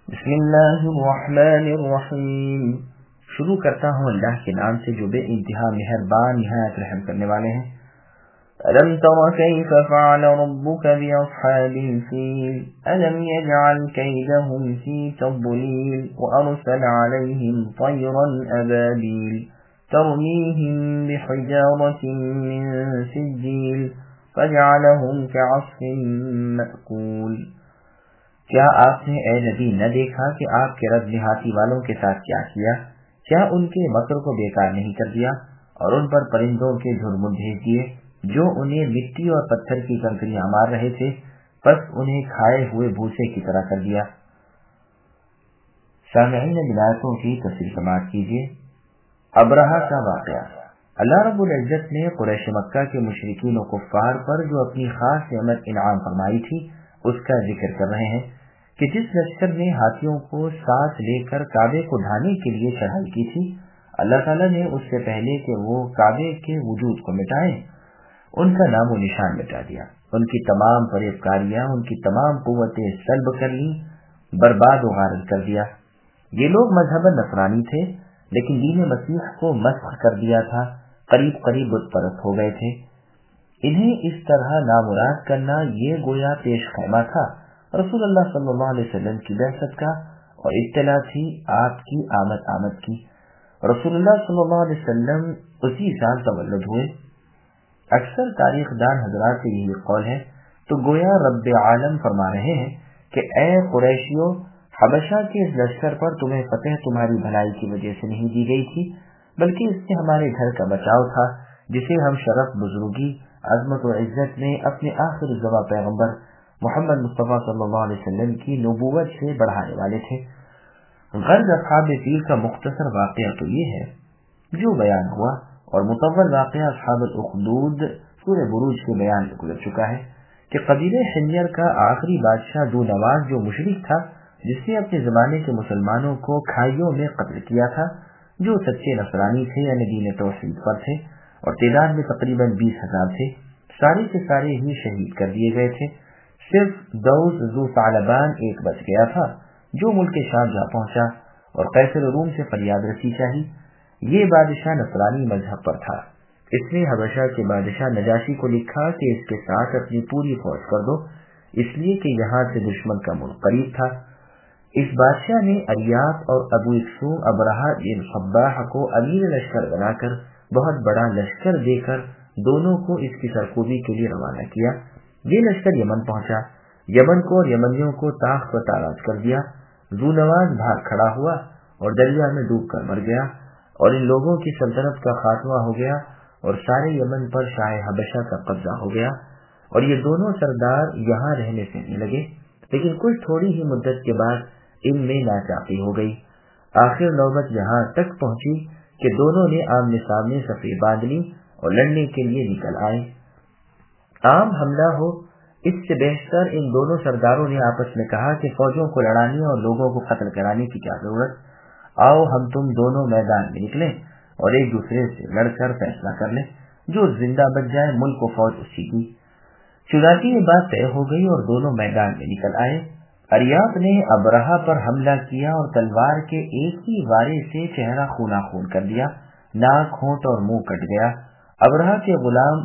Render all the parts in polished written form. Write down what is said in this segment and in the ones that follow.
بسم اللہ الرحمن الرحیم۔ شروع کرتا ہوں اللہ کے نام سے جو بے انتہا مہربان نہایت رحم کرنے والے ہیں۔ ألم تر كيف فعل ربك بأصحاب الفيل ألم يجعل كيدهم في تضليل وأرسل عليهم طيرا أبابيل ترميهم بحجارة من سجيل فجعلهم كعصف مأكول۔ کیا آپ نے اے نبی نہ دیکھا کہ آپ کے رب نے ہاتھی والوں کے ساتھ کیا کیا؟ کیا ان کے مکر کو بیکار نہیں کر دیا اور ان پر پرندوں کے جھرمٹ بھیج دیے جو انہیں مٹی اور پتھر کی کنکریاں مار رہے تھے، پس انہیں کھائے ہوئے بھوسے کی طرح کر دیا۔ سامعین ولایتوں کی تفصیل سماعت کیجیے۔ ابرہہ کا واقعہ۔ اللہ رب العزت نے قریش مکہ کے مشرکین و کفار پر جو اپنی خاص نعمت انعام فرمائی تھی اس کا ذکر کر رہے ہیں کہ جس لشکر نے ہاتھیوں کو ساتھ لے کر کعبے کو ڈھانے کے لیے چڑھائی کی تھی، اللہ تعالیٰ نے اس سے پہلے کہ وہ کعبے کے وجود کو مٹائے ان کا نام و نشان مٹا دیا، ان کی تمام فریب کاریاں، ان کی تمام قوتیں سلب کر لی، برباد و غارت کر دیا۔ یہ لوگ مذہباً نصرانی تھے لیکن دین مسیح کو مسخ کر دیا تھا، قریب قریب بت پرست ہو گئے تھے۔ انہیں اس طرح نامراد کرنا یہ گویا پیش خیمہ تھا رسول اللہ صلی اللہ علیہ وسلم کی بعثت کا اور اطلاع تھی آپ کی آمد کی۔ رسول اللہ صلی اللہ علیہ وسلم اسی سال تولد ہوئے۔ اکثر تاریخ دان حضرات سے یہی قول ہے تو گویا رب عالم فرما رہے ہیں کہ اے قریشیو، حبشہ کے اس لشکر پر تمہیں فتح تمہاری بھلائی کی وجہ سے نہیں دی گئی تھی بلکہ اس سے ہمارے گھر کا بچاؤ تھا جسے ہم شرف، بزرگی، عظمت و عزت میں اپنے آخر الزماں پیغمبر محمد مصطفیٰ صلی اللہ علیہ وسلم کی نبوت سے بڑھانے والے تھے۔ غرض اصحاب فیل کا مختصر واقعہ تو یہ ہے جو بیان ہوا، اور مطول واقعہ اصحاب الاخدود سورہ بروج کے بیان میں گزر چکا ہے کہ قبیلہ حمیر کا آخری بادشاہ ذو نواز جو مشرک تھا، جس نے اپنے زمانے کے مسلمانوں کو کھائیوں میں قتل کیا تھا، جو سچے نصرانی تھے یعنی دین توحید پر تھے اور تعداد میں تقریباً 20,000 تھے، سارے کے سارے ہی شہید کر دیے گئے تھے۔ صرف دوس ذو ثعلبان ایک بچ گیا تھا جو ملک شام جا پہنچا اور قیصر روم سے فریاد رسی چاہی۔ یہ بادشاہ نصرانی مذہب پر تھا۔ اس نے حبشہ کے بادشاہ نجاشی کو لکھا کہ اس کے ساتھ اپنی پوری فوج کر دو، اس لیے کہ یہاں سے دشمن کا ملک قریب تھا۔ اس بادشاہ نے اریاس اور ابو اکسوم ابرہہ بن صباح کو امیر لشکر بنا کر بہت بڑا لشکر دے کر دونوں کو اس کی سرکوبی کے لیے روانہ کیا۔ یہ لشکر یمن پہنچا، یمن کو اور یمنیوں کو تاخت و تاراج کر دیا۔ ذو نواز بھاگ کھڑا ہوا اور دریا میں ڈوب کر مر گیا، اور ان لوگوں کی سلطنت کا خاتمہ ہو گیا اور سارے یمن پر شاہ حبشہ کا قبضہ ہو گیا، اور یہ دونوں سردار یہاں رہنے سے نہیں لگے، لیکن کچھ تھوڑی ہی مدت کے بعد ان میں ناچاقی ہو گئی۔ آخر نوبت یہاں تک پہنچی کہ دونوں نے آمنے سامنے صفیں باندھ لی اور لڑنے کے لیے نکل آئے۔ عام حملہ ہو، اس سے بہتر ان دونوں سرداروں نے آپس میں کہا کہ فوجوں کو لڑانے اور لوگوں کو قتل کرانے کی کیا ضرورت، آؤ ہم تم دونوں میدان میں نکلیں اور ایک دوسرے سے لڑ کر فیصلہ کر لیں، جو زندہ بچ جائے ملک و فوج اسی کی۔ چنانچہ یہ بات طے ہو گئی اور دونوں میدان میں نکل آئے۔ اریاس نے ابرہہ پر حملہ کیا اور تلوار کے ایک ہی وارے سے چہرہ خونا خون کر دیا، ناک، ہونٹ اور منہ کٹ گیا۔ ابرہہ کے غلام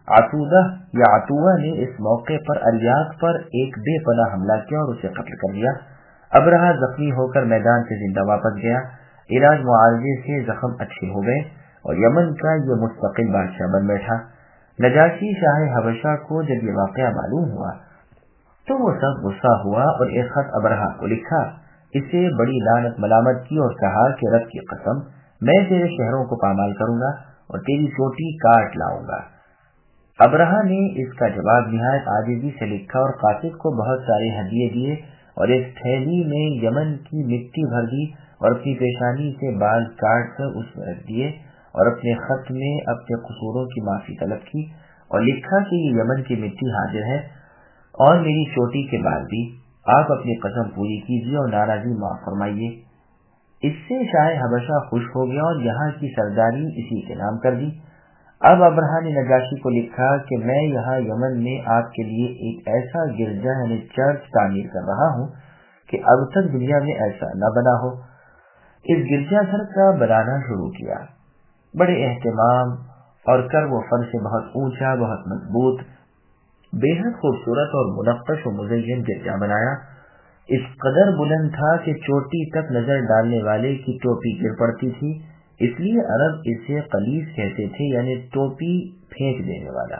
عتودہ نے اس موقع پر اریاس پر ایک بے پناہ حملہ کیا اور اسے قتل کر دیا۔ ابرہہ زخمی ہو کر میدان سے زندہ واپس گیا۔ علاج معالجے سے زخم اچھے ہو گئے اور یمن کا یہ مستقل بادشاہ بن بیٹھا۔ نجاشی شاہ حبشہ کو جب یہ واقعہ معلوم ہوا تو وہ سب غصہ ہوا اور ایک خط ابرہہ کو لکھا، اسے بڑی لعنت ملامت کی اور کہا کہ رب کی قسم، میں تیرے شہروں کو پامال کروں گا اور تیری چوٹی کاٹ لاؤں گا۔ ابرہہ نے اس کا جواب نہایت عاجزی سے لکھا اور قاصد کو بہت سارے ہدیے دیے اور ایک تھیلی میں یمن کی مٹی بھر دی اور اپنی پیشانی سے بال کاٹ کر اس میں رکھ دیے اور اپنے خط میں اپنے قصوروں کی معافی طلب کی اور لکھا کہ یہ یمن کی مٹی حاضر ہے اور میری چوٹی کے بال بھی، آپ اپنی قسم پوری کیجیے اور ناراضی معاف فرمائیے۔ اس سے شاہ حبشہ خوش ہو گیا اور یہاں کی سرداری اسی کے نام کر دی۔ اب ابرہہ نے نجاشی کو لکھا کہ میں یہاں یمن میں آپ کے لیے ایک ایسا گرجا یعنی چرچ تعمیر کر رہا ہوں کہ اب تک دنیا میں ایسا نہ بنا ہو۔ اس گرجا گھر کا بنانا شروع کیا، بڑے اہتمام اور کرب و فر سے بہت اونچا، بہت مضبوط، بے حد خوبصورت اور منقش و مزین گرجا بنایا۔ اس قدر بلند تھا کہ چوٹی تک نظر ڈالنے والے کی ٹوپی گر پڑتی تھی، اس لیے عرب اسے قلیص کہتے تھے، یعنی ٹوپی پھینک دینے والا۔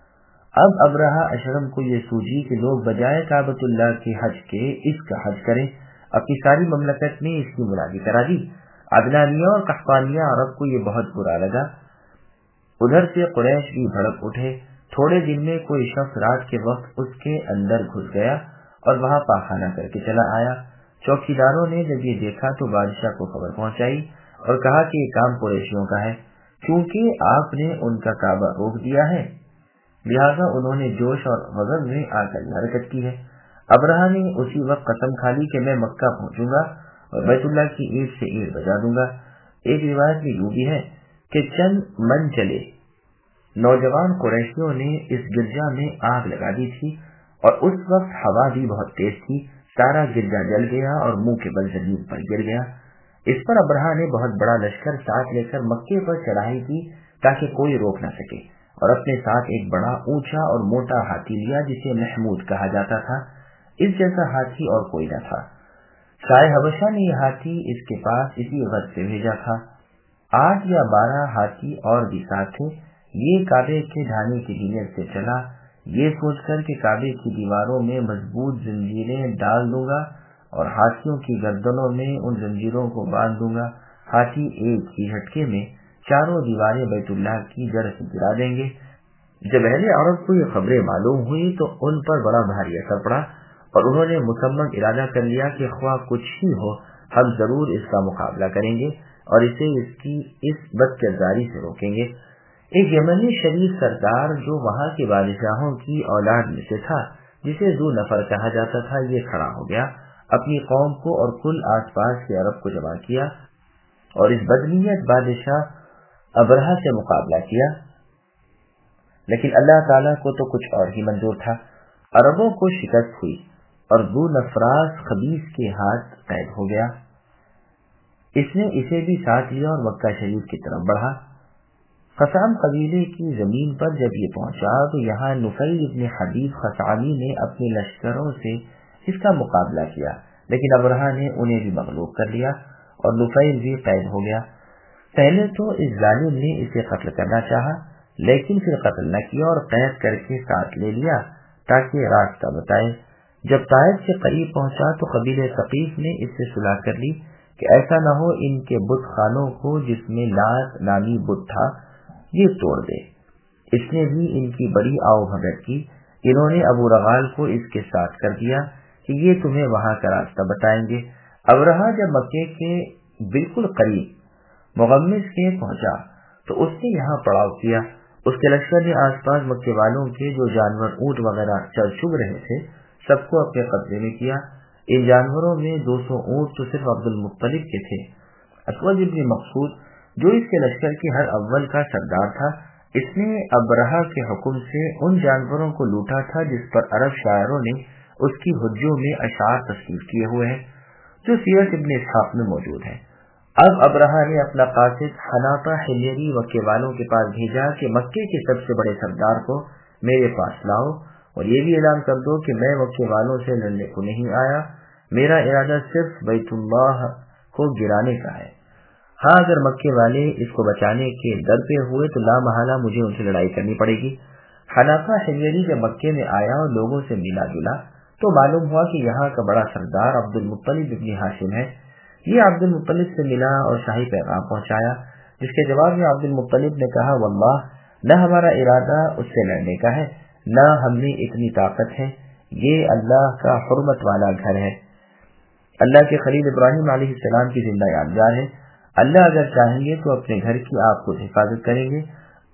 اب ابرہہ اشرم کو یہ سوجی کہ لوگ بجائے کعبۃ اللہ کے حج کے اس کا حج کریں، اپنی ساری مملکت میں اس کی منادی کرا دی۔ عدنانیہ اور قحطانیہ عرب کو یہ بہت برا لگا، ادھر سے قریش بھی بھڑک اٹھے۔ تھوڑے دن میں کوئی شخص رات کے وقت اس کے اندر گھس گیا اور وہاں پاخانہ کر کے چلا آیا۔ چوکیداروں نے جب یہ دیکھا تو بادشاہ کو خبر پہنچائی اور کہا کہ یہ کام قریشیوں کا ہے، کیونکہ آپ نے ان کا کعبہ روک دیا ہے، لہذا انہوں نے جوش اور غضب میں آ کر یہ حرکت کی ہے۔ ابرہہ نے اسی وقت قسم کھا لی کہ میں مکہ پہنچوں گا اور بیت اللہ کی اینٹ سے اینٹ بجا دوں گا۔ ایک روایت میں یوں بھی ہے کہ چند من چلے نوجوان قریشیوں نے اس گرجا میں آگ لگا دی تھی اور اس وقت ہوا بھی بہت تیز تھی، سارا گرجا جل گیا اور منہ کے بل زمین پر گر گیا۔ اس پر ابرہہ نے بہت بڑا لشکر ساتھ لے کر مکے پر چڑھائی کی تاکہ کوئی روک نہ سکے، اور اپنے ساتھ ایک بڑا اونچا اور موٹا ہاتھی لیا جسے محمود کہا جاتا تھا۔ اس جیسا ہاتھی اور کوئی نہ تھا۔ شاہ حبشہ نے یہ ہاتھی اس کے پاس اسی غرض سے بھیجا تھا۔ 8 یا 12 ہاتھی اور بھی ساتھ تھے۔ یہ کعبے کے ڈھانے کی نیت سے چلا، یہ سوچ کر کہ کعبے کی دیواروں میں مضبوط زنجیریں ڈال دوں گا اور ہاتھیوں کی گردنوں میں ان زنجیروں کو باندھ دوں گا۔ ہاتھی ایک ہی جھٹکے میں چاروں دیواریں بیت اللہ کی جڑ سے گرا دیں گے۔ جب اہل عرب کو یہ خبریں معلوم ہوئی تو ان پر بڑا بھاری اثر پڑا اور انہوں نے مصمم ارادہ کر لیا کہ خواہ کچھ ہی ہو ہم ضرور اس کا مقابلہ کریں گے اور اسے اس کی اس بد کرداری سے روکیں گے۔ ایک یمنی شریف سردار جو وہاں کے بادشاہوں کی اولاد میں سے تھا، جسے ذو نفر کہا جاتا تھا، یہ کھڑا ہو گیا، اپنی قوم کو اور کل آس پاس کے عرب کو جمع کیا اور اس بدنیت بادشاہ ابرہہ سے مقابلہ کیا۔ لیکن اللہ تعالیٰ کو تو کچھ اور ہی منظور تھا۔ عربوں کو شکست ہوئی اور ذو نفراس خبیث کے ہاتھ قید ہو گیا۔ اس نے اسے بھی ساتھ لیا اور مکہ شریف کی طرف بڑھا۔ خثعم قبیلے کی زمین پر جب یہ پہنچا تو یہاں نفیل ابن حبیب خثعمی نے اپنے لشکروں سے اس کا مقابلہ کیا، لیکن ابرہہ نے انہیں بھی مغلوب کر لیا اور نفیل بھی قید ہو گیا۔ پہلے تو اس ظالم نے اسے قتل کرنا چاہا، لیکن پھر قتل نہ کیا اور قید کر کے ساتھ لے لیا تاکہ راستہ بتائے۔ جب طائف کے قریب پہنچا تو قبیلہ ثقیف نے اس سے صلح کر لی کہ ایسا نہ ہو ان کے بت خانوں کو جس میں لات نامی بت تھا یہ توڑ دے۔ اس نے بھی ان کی بڑی آؤ بھگت کی۔ انہوں نے ابو رغال کو اس کے ساتھ کر دیا کہ یہ تمہیں وہاں کا راستہ بتائیں گے۔ ابرہہ جب مکے کے بالکل قریب مغمس کے پہنچا تو اس نے یہاں پڑاؤ کیا۔ اس کے لشکر نے آس پاس مکے والوں کے جو جانور اونٹ وغیرہ چر رہے تھے سب کو اپنے قبضے میں کیا۔ ان جانوروں میں 200 اونٹ تو صرف عبد المطلب کے تھے۔ اسود ابن مقصود جو اس کے لشکر کے ہر اول کا سردار تھا، اس نے ابرہہ کے حکم سے ان جانوروں کو لوٹا تھا جس پر عرب شاعروں نے اس کی حجوں میں اشعار تصنیف کیے ہوئے ہیں جو سیرت ابن اسحاق میں موجود ہیں۔ اب ابرہہ نے اپنا قاصد حناطہ حلیری مکے والوں کے پاس بھیجا کہ مکے کے سب سے بڑے سردار کو میرے پاس لاؤ اور یہ بھی اعلان کر دو کہ میں مکے والوں سے لڑنے کو نہیں آیا، میرا ارادہ صرف بیت اللہ کو گرانے کا ہے۔ ہاں اگر مکے والے اس کو بچانے کے در پہ ہوئے تو لا محالہ مجھے ان سے لڑائی کرنی پڑے گی۔ حناطہ حلیری جب مکے میں آیا اور لوگوں سے ملا جلا تو معلوم ہوا کہ یہاں کا بڑا سردار عبد المطلب ابن ہاشم ہے۔ یہ عبد المطلب سے ملا اور شاہی پیغام پہنچایا، جس کے جواب میں عبد المطلب نے کہا واللہ نہ ہمارا ارادہ اس سے لڑنے کا ہے نہ ہم میں اتنی طاقت ہے، یہ اللہ کا حرمت والا گھر ہے، اللہ کے خلیل ابراہیم علیہ السلام کی زندہ یادگار ہے، اللہ اگر چاہیں گے تو اپنے گھر کی آپ کو حفاظت کریں گے،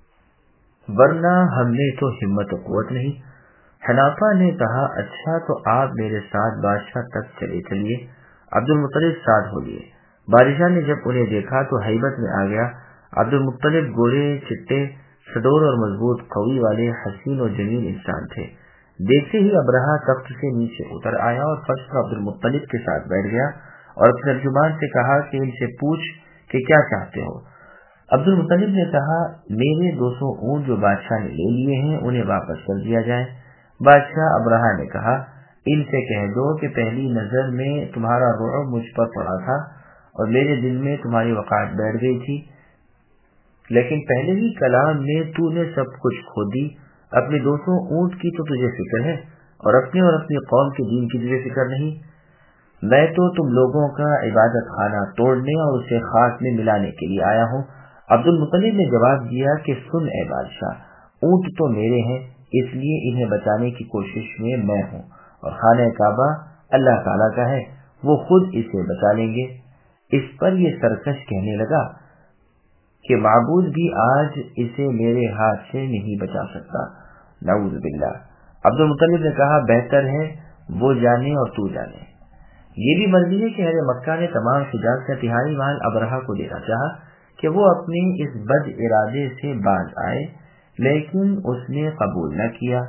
ورنہ ہم نے تو ہمت و قوت نہیں۔ حناطہ نے کہا اچھا تو آپ میرے ساتھ بادشاہ تک چلے چلیے۔ عبد المطلب ساتھ ہو لیے۔ بادشاہ نے جب انہیں دیکھا تو ہیبت میں آ گیا۔ عبد المطلب گورے چٹے صدور اور مضبوط قوی والے حسین و جمیل انسان تھے، देखते ही अबरहा तख्त से नीचे उतर आया और फर्श पर अब्दुल मुत्तलिब के साथ बैठ गया और अपने तर्जुमान से कहा कि इनसे पूछ कि क्या चाहते हो। अब्दुल मुत्तलिब ने कहा, मेरे 200 ऊंट जो बादशाह ने ले लिए हैं उन्हें वापस कर दिया जाए। बादशाह अबरहा ने कहा, इनसे कह दो कि पहली नजर में तुम्हारा रुअब मुझ पर पड़ा था और मेरे दिल में तुम्हारी वक़ात बैठ गई थी, लेकिन पहले ही कलाम में तूने सब कुछ खो दी। अपने 200 ऊंट की तो तुझे फिक्र है और अपनी कौम के दीन की तुझे फिक्र नहीं। मैं तो तुम लोगों का इबादत खाना तोड़ने और उसे खाक में मिलाने के लिए आया हूँ। अब्दुल मुत्तलिब ने जवाब दिया कि सुन ए बादशाह, ऊंट तो मेरे हैं, इसलिए इन्हें बचाने की कोशिश में मैं हूँ और खाना काबा अल्लाह ताला का है, वो खुद इसे बचा लेंगे। इस पर ये सरकश कहने लगा कि माबूद भी आज इसे मेरे हाथ से नहीं बचा सकता। नऊज़ बिल्लाह। अब्दुल मुत्तलिब ने कहा, बेहतर है वो जाने और तू जाने। ये भी मर्जी है कि अहले मक्का ने तमाम शुजाअत का तिहाई माल अबरहा को देना चाहा कि वो अपने इस बद इरादे से बाज आए, लेकिन उसने कबूल न किया।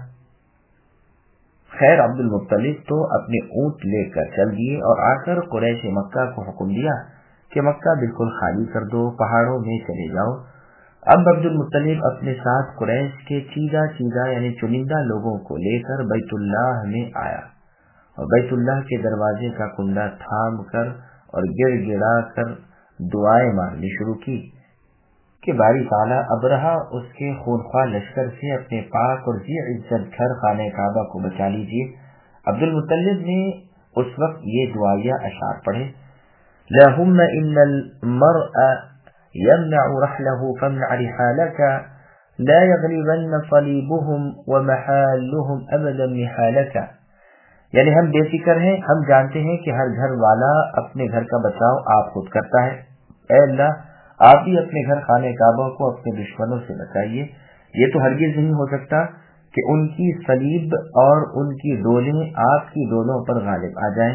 खैर, अब्दुल मुत्तलिब तो अपने ऊंट लेकर चल दिए और आकर कुरैश मक्का को हुक्म दिया कि मक्का बिल्कुल खाली कर दो, पहाड़ों में चले जाओ। अब अब्दुल मुत्तलिब अपने साथ कुरैश के चीदा यानी चुनिंदा लोगों को लेकर बैतुल्लाह में आया और बैतुल्लाह के दरवाजे का कुंडा थाम कर और गिड़गिड़ा कर दुआएं मारनी शुरू की कि बारी ताला अबरहा उसके खूनख्वार लश्कर से अपने पाक और जी इज्जत घर खाने काबा को बचा लीजिए। अब्दुल मुत्तलिब ने उस वक्त ये दुआया अशार पढ़े, लहुम्मा इन्नल मरअ यमनअ रहलहु फमनअ रिहालका ला यगलिबन्न सलीबुहुम व महालुहुम अबदन निहालका। यानी हम बेफिक्र हैं, हम जानते हैं कि हर घर वाला अपने घर का बचाव आप खुद करता है। ऐ अल्लाह, आप भी अपने घर खाने काबा को अपने दुश्मनों से बचाइए। ये तो हरगिज नहीं हो सकता कि उनकी सलीब और उनकी डोलें आपकी डोलों पर गालिब आ जाएं।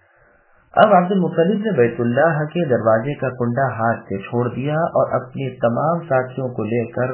अब अब्दुल मुत्तलिब ने बैतुल्लाह के दरवाजे का कुंडा हाथ से छोड़ दिया और अपने तमाम साथियों को लेकर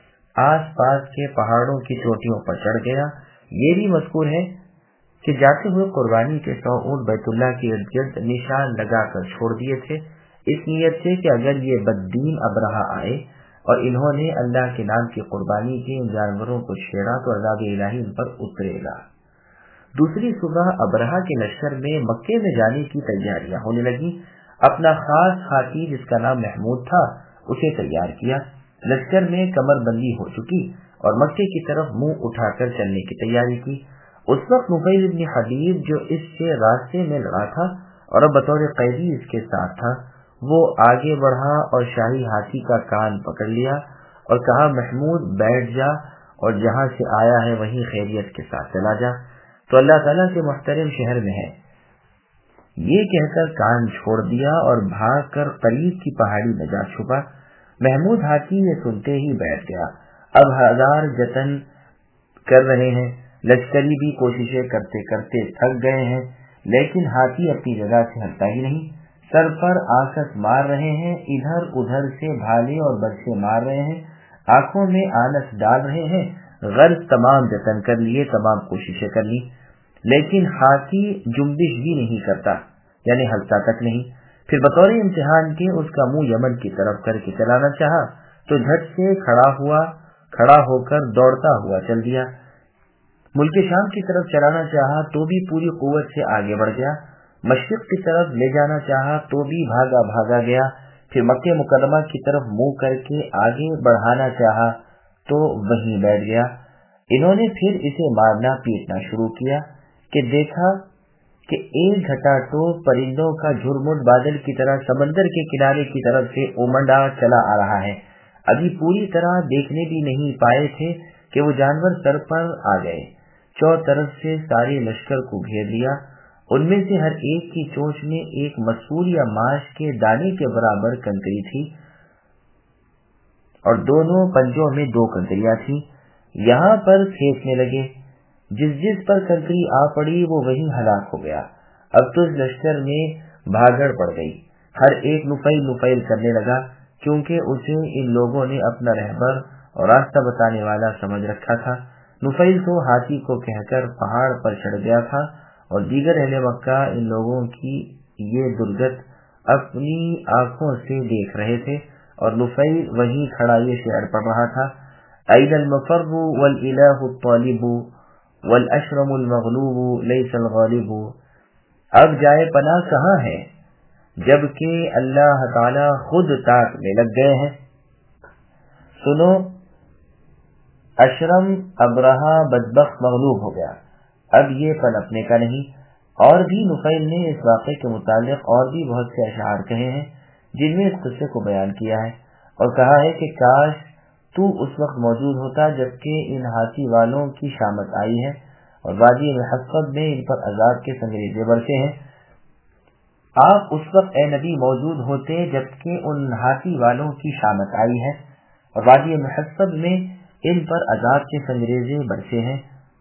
आसपास के पहाड़ों की चोटियों पर चढ़ गया। ये भी मज़कूर है कि जाते हुए कुर्बानी के 100 ऊंट बैतुल्लाह के इर्द गिर्द निशान लगाकर छोड़ दिए थे, इस नीयत से कि अगर ये बद्दीन अबरहा आए और इन्होंने अल्लाह के नाम की कुर्बानी के इन जानवरों को छेड़ा तो अज़ाब इलाही इन पर उतरेगा। दूसरी सुबह अबरहा के लश्कर में मक्के में जाने की तैयारियां होने लगी। अपना खास हाथी जिसका नाम महमूद था उसे तैयार किया। लश्कर में कमरबंदी हो चुकी और मक्के की तरफ मुंह उठाकर चलने की तैयारी की। उस वक्त नुफैल इब्न हबीब जो इससे रास्ते में लड़ा था और अब बतौर कैदी इसके साथ था, वो आगे बढ़ा और शाही हाथी का कान पकड़ लिया और कहा, महमूद बैठ जा और जहां से आया है वहीं खैरियत के साथ चला जा, तो अल्लाह ताला के मुहतरम शहर में है। ये कहकर कान छोड़ दिया और भाग कर करीब की पहाड़ी में जा छुपा। महमूद हाथी ये सुनते ही बैठ गया। अब हजार जतन कर रहे हैं, लश्करी भी कोशिशें करते करते थक गए हैं, लेकिन हाथी अपनी जगह से हटता ही नहीं। सर पर आकस मार रहे हैं, इधर उधर से भाले और बरसे मार रहे हैं, आंखों में आनस डाल रहे हैं। गर्ज तमाम जतन कर लिए, तमाम कोशिशें कर ली, लेकिन हाथी जुम्बिश भी नहीं करता, यानी हलता तक नहीं। फिर बतौर इम्तिहान के उसका मुंह यमन की तरफ करके चलाना चाहा तो झट से खड़ा होकर दौड़ता हुआ चल दिया। मुल्क शाम की तरफ चलाना चाहा तो भी पूरी कुव्वत से आगे बढ़ गया। मशरिक की तरफ ले जाना चाहा तो भी भागा गया। फिर मक्के मुकर्रमा की तरफ मुंह करके आगे बढ़ाना चाहा तो वहीं बैठ गया। इन्होंने फिर इसे मारना पीटना शुरू किया कि देखा कि एक घटा तो परिंदों का झुरमुट बादल की तरह समंदर के किनारे की तरफ से उमड़ा चला आ रहा है। अभी पूरी तरह देखने भी नहीं पाए थे कि वो जानवर सर पर आ गए। चौतरफ से सारे लश्कर को घेर लिया। उनमें से हर एक की चोंच में एक मसूर या माश के दाने के बराबर कंकरी थी और दोनों पंजों में 2 कंकरियां थी। यहाँ पर फेंकने लगे। जिस पर कंकरी आ पड़ी वो वहीं हलाक हो गया। अब तो लश्कर में भागड़ पड़ गई। हर एक नुफैल करने लगा, क्योंकि उसे इन लोगों ने अपना रहबर और रास्ता बताने वाला समझ रखा था। نفیل تو ہاتھی کو کہकर پہاڑ پر چڑھ گیا تھا اور دیگر اہل مکہ ان لوگوں کی یہ درگت اپنی آنکھوں سے دیکھ رہے تھے، اور نفیل وہیں کھڑا یہ شعر پڑھ رہا تھا: این المفر والالہ الطالب والاشرم المغلوب لیس الغالب. اب جائے پناہ کہاں ہے جبکہ اللہ تعالی خود تاک میں لگ گئے ہیں. سنو، اشرم ابرہا بدبخت مغلوب ہو گیا، اب یہ پنپنے کا نہیں. اور بھی نفیل نے اس واقعے کے متعلق اور بھی بہت سے اشعار کہے ہیں جن میں اس قصے کو بیان کیا ہے اور کہا ہے کہ کاش تو اس وقت موجود ہوتا جبکہ ان ہاتھی والوں کی شامت آئی ہے اور وادی محصب میں ان پر عذاب کے سنگریزے برسے ہیں. آپ اس وقت اے نبی موجود ہوتے جبکہ ان ہاتھی والوں کی شامت آئی ہے اور وادی محصب میں ان پر عذاب کے سنگریزے برسے ہیں.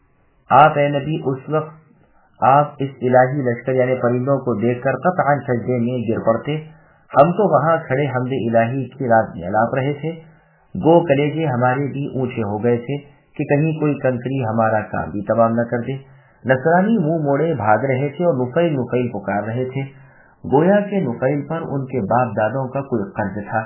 آپ اے نبی اس وقت آپ اس الہی لشکر یعنی پرندوں کو دیکھ کر قطعاً سجدے میں گر پڑتے. ہم تو وہاں کھڑے حمد الہی کی رات میں الاپ رہے تھے، گو کلیجے ہمارے بھی اونچے ہو گئے تھے کہ کہیں کوئی کنکری ہمارا کام بھی تمام نہ کر دے. نصرانی منہ موڑے بھاگ رہے تھے اور نفیل نفیل پکار رہے تھے، گویا کہ نفیل پر ان کے باپ دادوں کا کوئی قرض تھا.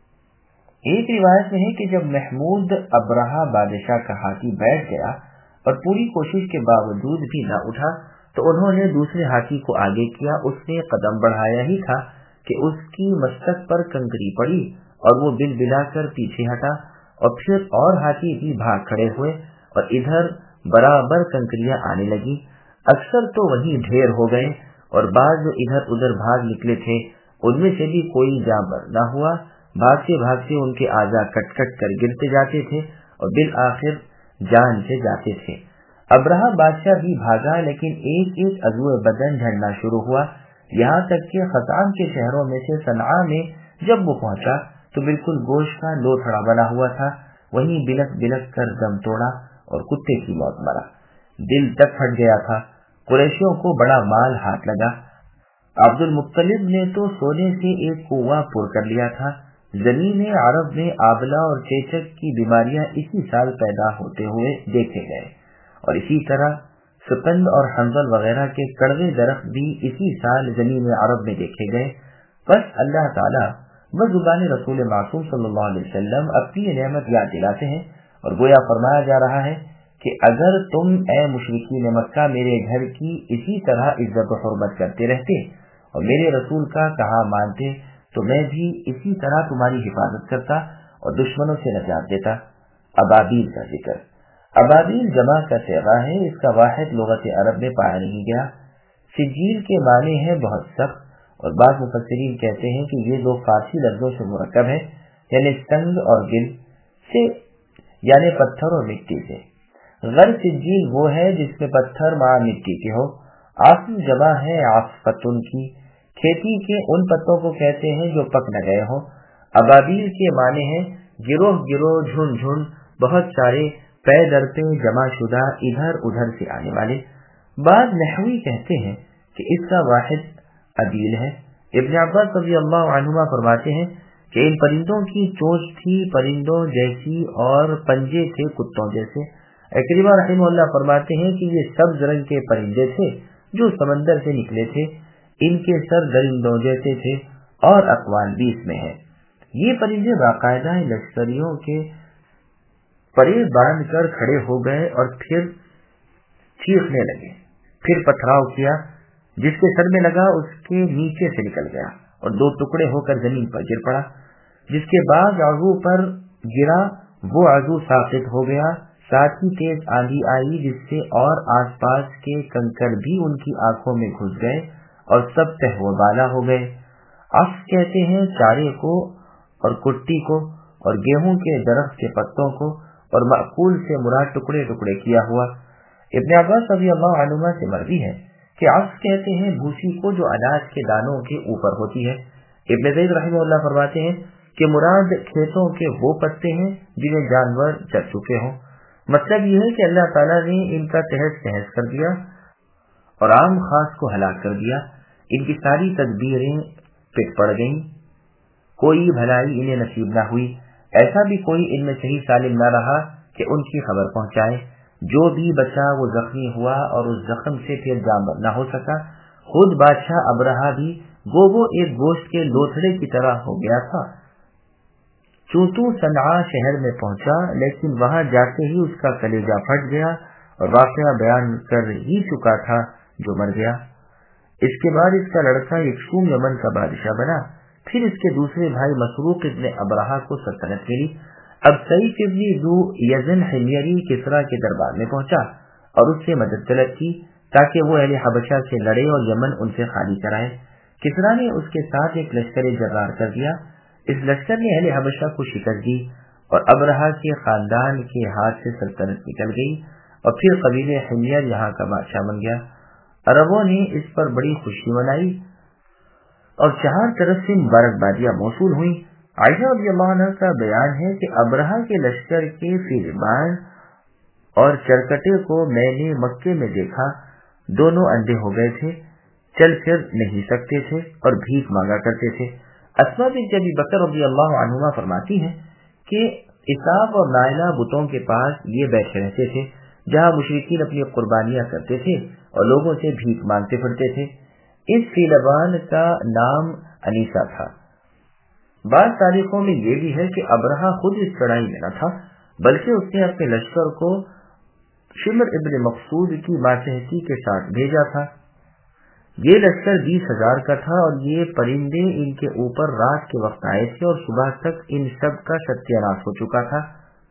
ایک روایت میں ہے کہ جب محمود ابرہا بادشاہ کا ہاتھی بیٹھ گیا اور پوری کوشش کے باوجود بھی نہ اٹھا تو انہوں نے دوسرے ہاتھی کو آگے کیا. اس نے قدم بڑھایا ہی تھا کہ اس کی مستک پر کنکری پڑی اور وہ بل بلا کر پیچھے ہٹا اور پھر اور ہاتھی بھی بھاگ کھڑے ہوئے اور ادھر برابر کنکریاں آنے لگی. اکثر تو وہیں ڈھیر ہو گئے اور بعض جو ادھر ادھر بھاگ نکلے تھے ان میں سے بھی کوئی جاں بر نہ ہوا. بھاگتے بھاگتے ان کے اعضاء کٹ کٹ کر گرتے جاتے تھے اور بالآخر جان سے جاتے تھے. ابرہا بادشاہ بھی بھاگا لیکن ایک ایک عضو بدن جھڑنا شروع ہوا، یہاں تک کہ خطان کے شہروں میں سے صنعاء میں جب وہ پہنچا تو بالکل گوشت کا لوتھڑا بنا ہوا تھا. وہیں بلک بلک کر دم توڑا اور کتے کی موت مرا. دل تک پھٹ گیا تھا. قریشیوں کو بڑا مال ہاتھ لگا. عبد المطلب نے تو سونے سے ایک کنواں پر کر لیا تھا. زمین عرب میں آبلہ اور چیچک کی بیماریاں اسی سال پیدا ہوتے ہوئے دیکھے گئے اور اسی طرح سکند اور حنظل وغیرہ کے کڑوے درخت بھی اسی سال زمین عرب میں دیکھے گئے. بس اللہ تعالیٰ بزبان رسول معصوم صلی اللہ علیہ وسلم اپنی نعمت یاد دلاتے ہیں اور گویا فرمایا جا رہا ہے کہ اگر تم اے مشرکین مکہ میرے گھر کی اسی طرح عزت و حرمت کرتے رہتے اور میرے رسول کا کہا مانتے تو میں بھی اسی طرح تمہاری حفاظت کرتا اور دشمنوں سے نجات دیتا. ابابیل کا ذکر. ابابیل جمع کا صیغہ ہے، اس کا واحد لغت عرب میں پایا نہیں گیا. سجیل کے معنی ہے بہت سخت اور بعض مفسرین کہتے ہیں کہ یہ دو فارسی لفظوں سے مرکب ہے، یعنی سنگ اور گل سے یعنی پتھر اور مٹی سے. غر سجیل وہ ہے جس میں پتھر مع مٹی کے ہو. عاصم جمع ہے عاصفتن کی، کھیتی کے ان پتوں کو کہتے ہیں جو پک نہ گئے ہوں. ابابیل کے معنی ہے گروہ گروہ جھن جھن، بہت سارے پے در پہ جمع شدہ ادھر ادھر سے آنے والے. بعض نحوی کہتے ہیں کہ اس کا واحد ابیل ہے. ابن عباس رضی اللہ عنہما فرماتے ہیں کہ ان پرندوں کی چونچ تھی پرندوں جیسی اور پنجے تھے کتوں جیسے. اکرمہ رحمہ اللہ فرماتے ہیں کہ یہ سبز رنگ کے پرندے تھے جو سمندر سے نکلے تھے، ان کے سر درندوں جیسے تھے اور اقوال بھی اس میں ہے. یہ پرندے باقاعدہ لشکریوں کے پرے باندھ کر کھڑے ہو گئے اور پھر چیخنے لگے، پھر پتھراؤ کیا، جس کے سر میں لگا اس کے نیچے سے نکل گیا اور دو ٹکڑے ہو کر زمین پر گر پڑا. جس کے بعد عضو پر گرا وہ عضو ساقط ہو گیا. ساتھ ہی تیز آندھی آئی جس سے اور آس پاس کے کنکر بھی ان کی آنکھوں میں گھس گئے اور سب تہو بالا ہو گئے. عصف کہتے ہیں چارے کو اور کٹی کو اور گیہوں کے درخت کے پتوں کو، اور معقول سے مراد ٹکڑے ٹکڑے کیا ہوا. ابن عباس رضی اللہ عنہما سے مروی ہے کہ عصف کہتے ہیں بھوسی کو جو اناج کے دانوں کے اوپر ہوتی ہے. ابن زید رحمہ اللہ فرماتے ہیں کہ مراد کھیتوں کے وہ پتے ہیں جنہیں جانور چر چکے ہوں. مطلب یہ ہے کہ اللہ تعالیٰ نے ان کا تہس نہس کر دیا اور عام خاص کو ہلاک کر دیا. ان کی ساری تدبیریں پٹ پڑ گئیں، کوئی بھلائی انہیں نصیب نہ ہوئی. ایسا بھی کوئی ان میں صحیح سالم نہ رہا کہ ان کی خبر پہنچائے. جو بھی بچا وہ زخمی ہوا اور اس زخم سے پھر جان نہ ہو سکا. خود بادشاہ ابرہا بھی گوبو ایک گوشت کے لوتھڑے کی طرح ہو گیا تھا. چونتو صنعاء شہر میں پہنچا، لیکن وہاں جاتے ہی اس کا کلیجہ پھٹ گیا اور واقعہ بیان کر ہی چکا تھا جو مر گیا. اس کے بعد اس کا لڑکا یکشوم یمن کا بادشاہ بنا. پھر اس کے دوسرے بھائی مسروق ابن ابرہا کو سلطنت ملی. اب سیف ابن ذو یزن حمیری کسریٰ کے دربار میں پہنچا اور اس سے مدد طلب کی تاکہ وہ اہل حبشہ سے لڑے اور یمن ان سے خالی کرائے. کسریٰ نے اس کے ساتھ ایک لشکر جرار کر دیا. اس لشکر نے اہل حبشہ کو شکست دی اور ابرہا کے خاندان کے ہاتھ سے سلطنت نکل گئی اور پھر قبیلے حمیر یہاں کا بادشاہ بن گیا. عربوں نے اس پر بڑی خوشی منائی اور چار طرف سے مبارکبادیاں موصول ہوئیں. عائشہ رضی اللہ عنہ کا بیان ہے کہ ابرہا کے لشکر کے فیلبان اور چرکٹے کو میں نے مکے میں دیکھا. دونوں اندھے ہو گئے تھے، چل پھر نہیں سکتے تھے اور بھیک مانگا کرتے تھے. اسماء بنت ابی بکر رضی اللہ عنہما فرماتی ہیں کہ اسحاق اور نائلہ بتوں کے پاس یہ بیٹھے رہتے تھے جہاں مشرکین اپنی قربانیاں کرتے تھے اور لوگوں سے بھیک مانگتے پھرتے تھے. اس فیلبان کا نام انیسا تھا. بعض تاریخوں میں یہ بھی ہے کہ ابرہا خود اس چڑھائی میں نہ تھا بلکہ اس نے اپنے لشکر کو شمر ابن مقصود کی ماتحتی کے ساتھ بھیجا تھا. یہ لشکر 20,000 کا تھا اور یہ پرندے ان کے اوپر رات کے وقت آئے تھے اور صبح تک ان سب کا ستیہ ناش ہو چکا تھا.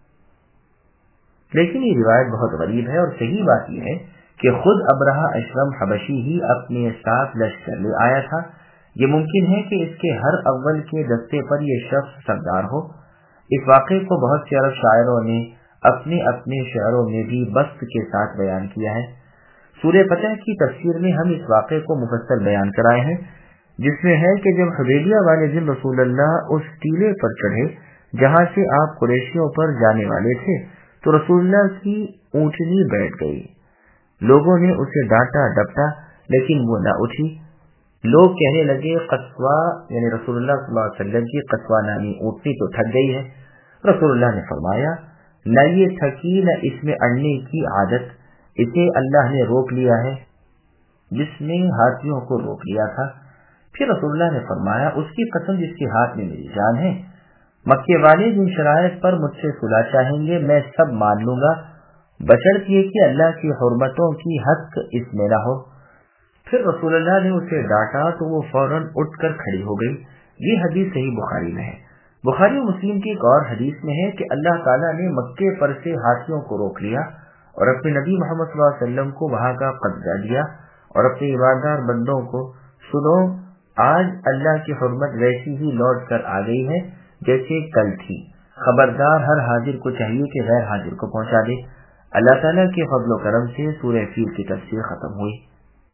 لیکن یہ روایت بہت غریب ہے اور صحیح بات یہ ہے کہ خود ابرہا اشرم حبشی ہی اپنے ساتھ لشکر لے آیا تھا. یہ ممکن ہے کہ اس کے ہر اول کے دستے پر یہ شخص سردار ہو. اس واقعے کو بہت سے عرب شاعروں نے اپنے اپنے شعروں میں بھی بسط کے ساتھ بیان کیا ہے. سورہ فتح کی تفسیر میں ہم اس واقعے کو مفصل بیان کرائے ہیں جس میں ہے کہ جب حدیبیہ والے دن رسول اللہ اس ٹیلے پر چڑھے جہاں سے آپ قریشیوں پر جانے والے تھے تو رسول اللہ کی اونٹنی بیٹھ گئی. لوگوں نے اسے ڈانٹا ڈپٹا لیکن وہ نہ اٹھی. لوگ کہنے لگے قصوا یعنی رسول اللہ صلی اللہ علیہ وسلم کی قصوا نامی اونٹنی تو تھک گئی ہے. رسول اللہ نے فرمایا نہ یہ تھکی نہ اس میں اڑنے کی عادت، اسے اللہ نے روک لیا ہے جس نے ہاتھیوں کو روک لیا تھا. پھر رسول اللہ نے فرمایا اس کی قسم جس کے ہاتھ میں میری جان ہے، مکے والے جن شرائط پر مجھ سے صلح چاہیں گے میں سب مان لوں گا بشرط یہ کہ اللہ کی حرمتوں کی حق اس میں نہ ہو. پھر رسول اللہ نے اسے ڈانٹا تو وہ فوراً اٹھ کر کھڑی ہو گئی. یہ حدیث صحیح بخاری میں ہے. بخاری و مسلم کی ایک اور حدیث میں ہے کہ اللہ تعالیٰ نے مکے پر سے ہاتھیوں کو روک لیا اور اپنے نبی محمد صلی اللہ علیہ وسلم کو وہاں کا قبضہ دیا اور اپنے ایماندار بندوں کو سنو آج اللہ کی حرمت ویسی ہی لوٹ کر آ گئی ہے جیسے کل تھی. خبردار ہر حاضر کو چاہیے کہ غیر حاضر کو پہنچا دے. اللہ تعالیٰ کے فضل و کرم سے سورہ فیل کی تفسیر ختم ہوئی.